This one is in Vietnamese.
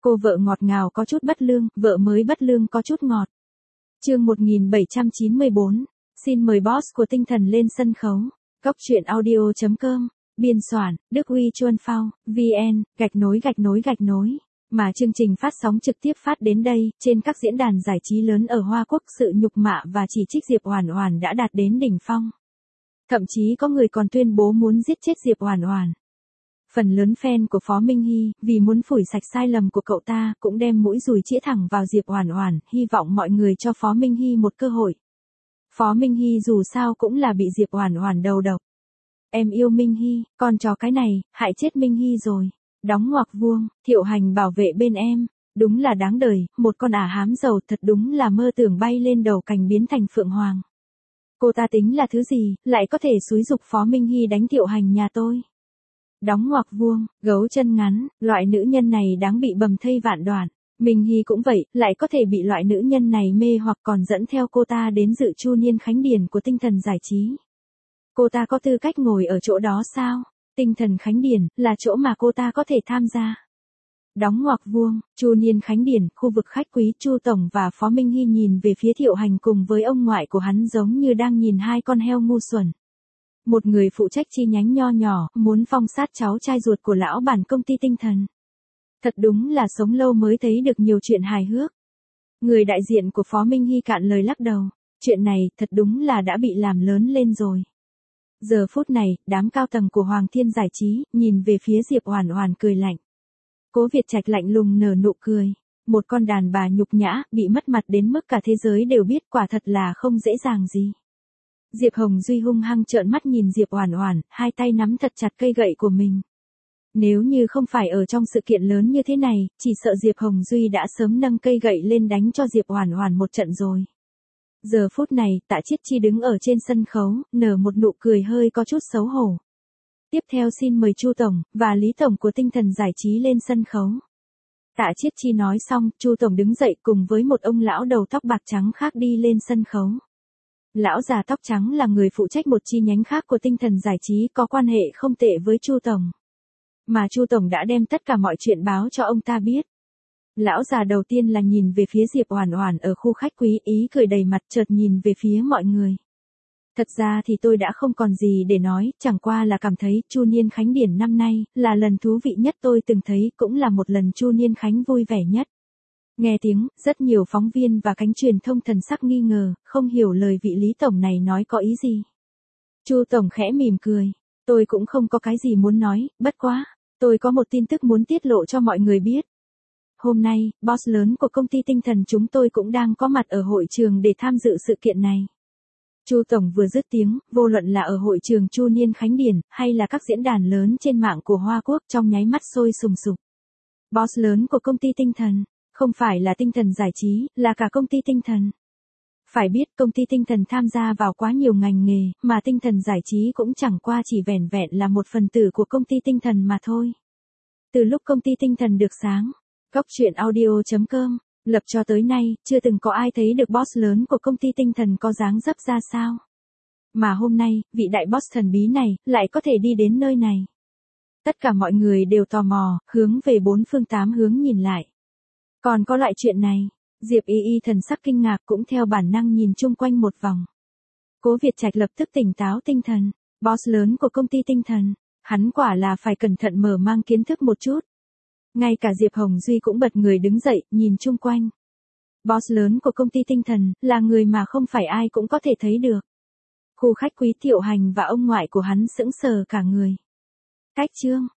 Cô vợ ngọt ngào có chút bất lương, vợ mới bất lương có chút ngọt. Chương 1794. Xin mời boss của tinh thần lên sân khấu. Góc truyện audio.com. Biên soạn, Đức Huy Chuân Phao, VN, _. Mà chương trình phát sóng trực tiếp phát đến đây, trên các diễn đàn giải trí lớn ở Hoa Quốc, sự nhục mạ và chỉ trích Diệp Oản Oản đã đạt đến đỉnh phong. Thậm chí có người còn tuyên bố muốn giết chết Diệp Oản Oản. Phần lớn fan của Phó Minh Hy, vì muốn phủi sạch sai lầm của cậu ta, cũng đem mũi dùi chĩa thẳng vào Diệp Oản Oản, hy vọng mọi người cho Phó Minh Hy một cơ hội. Phó Minh Hy dù sao cũng là bị Diệp Oản Oản đầu độc. Em yêu Minh Hy, con chó cái này, hại chết Minh Hy rồi. Đóng ngoặc vuông, Thiệu Hành bảo vệ bên em. Đúng là đáng đời, một con ả hám giàu thật đúng là mơ tưởng bay lên đầu cành biến thành phượng hoàng. Cô ta tính là thứ gì, lại có thể xúi giục Phó Minh Hy đánh Thiệu Hành nhà tôi. Đóng ngoặc vuông, gấu chân ngắn, loại nữ nhân này đáng bị bầm thây vạn đoạn. Minh Hy cũng vậy, lại có thể bị loại nữ nhân này mê hoặc còn dẫn theo cô ta đến dự chu niên khánh điển của tinh thần giải trí. Cô ta có tư cách ngồi ở chỗ đó sao? Tinh thần khánh điển là chỗ mà cô ta có thể tham gia. Đóng ngoặc vuông, chu niên khánh điển, khu vực khách quý. Chu tổng và Phó Minh Hy nhìn về phía Thiệu Hành cùng với ông ngoại của hắn giống như đang nhìn hai con heo ngu xuẩn. Một người phụ trách chi nhánh nho nhỏ, muốn phong sát cháu trai ruột của lão bản công ty tinh thần. Thật đúng là sống lâu mới thấy được nhiều chuyện hài hước. Người đại diện của Phó Minh Hy cạn lời lắc đầu. Chuyện này, thật đúng là đã bị làm lớn lên rồi. Giờ phút này, đám cao tầng của Hoàng Thiên Giải Trí, nhìn về phía Diệp Oản Oản cười lạnh. Cố Việt Trạch lạnh lùng nở nụ cười. Một con đàn bà nhục nhã, bị mất mặt đến mức cả thế giới đều biết, quả thật là không dễ dàng gì. Diệp Hồng Duy hung hăng trợn mắt nhìn Diệp Oản Oản, hai tay nắm thật chặt cây gậy của mình. Nếu như không phải ở trong sự kiện lớn như thế này, chỉ sợ Diệp Hồng Duy đã sớm nâng cây gậy lên đánh cho Diệp Oản Oản một trận rồi. Giờ phút này, Tạ Chiết Chi đứng ở trên sân khấu, nở một nụ cười hơi có chút xấu hổ. Tiếp theo xin mời Chu tổng và Lý tổng của tinh thần giải trí lên sân khấu. Tạ Chiết Chi nói xong, Chu tổng đứng dậy cùng với một ông lão đầu tóc bạc trắng khác đi lên sân khấu. Lão già tóc trắng là người phụ trách một chi nhánh khác của tinh thần giải trí, có quan hệ không tệ với Chu tổng. Mà Chu tổng đã đem tất cả mọi chuyện báo cho ông ta biết. Lão già đầu tiên là nhìn về phía Diệp Oản Oản ở khu khách quý, ý cười đầy mặt, chợt nhìn về phía mọi người. Thật ra thì tôi đã không còn gì để nói, chẳng qua là cảm thấy chu niên khánh điển năm nay là lần thú vị nhất tôi từng thấy, cũng là một lần chu niên khánh vui vẻ nhất. Nghe tiếng, rất nhiều phóng viên và cánh truyền thông thần sắc nghi ngờ, không hiểu lời vị Lý tổng này nói có ý gì. Chu tổng khẽ mỉm cười, tôi cũng không có cái gì muốn nói, bất quá, tôi có một tin tức muốn tiết lộ cho mọi người biết. Hôm nay, boss lớn của công ty tinh thần chúng tôi cũng đang có mặt ở hội trường để tham dự sự kiện này. Chu tổng vừa dứt tiếng, vô luận là ở hội trường chu niên khánh điển, hay là các diễn đàn lớn trên mạng của Hoa Quốc, trong nháy mắt sôi sùng sục. Boss lớn của công ty tinh thần, không phải là tinh thần giải trí, là cả công ty tinh thần. Phải biết công ty tinh thần tham gia vào quá nhiều ngành nghề, mà tinh thần giải trí cũng chẳng qua chỉ vẻn vẹn là một phần tử của công ty tinh thần mà thôi. Từ lúc công ty tinh thần được sáng, góc truyện audio.com, lập cho tới nay, chưa từng có ai thấy được boss lớn của công ty tinh thần có dáng dấp ra sao. Mà hôm nay, vị đại boss thần bí này, lại có thể đi đến nơi này. Tất cả mọi người đều tò mò, hướng về bốn phương tám hướng nhìn lại. Còn có loại chuyện này, Diệp Y Y thần sắc kinh ngạc cũng theo bản năng nhìn chung quanh một vòng. Cố Việt Trạch lập tức tỉnh táo tinh thần, boss lớn của công ty tinh thần, hắn quả là phải cẩn thận mở mang kiến thức một chút. Ngay cả Diệp Hồng Duy cũng bật người đứng dậy, nhìn chung quanh. Boss lớn của công ty tinh thần, là người mà không phải ai cũng có thể thấy được. Khu khách quý Thiệu Hành và ông ngoại của hắn sững sờ cả người. Cách chương,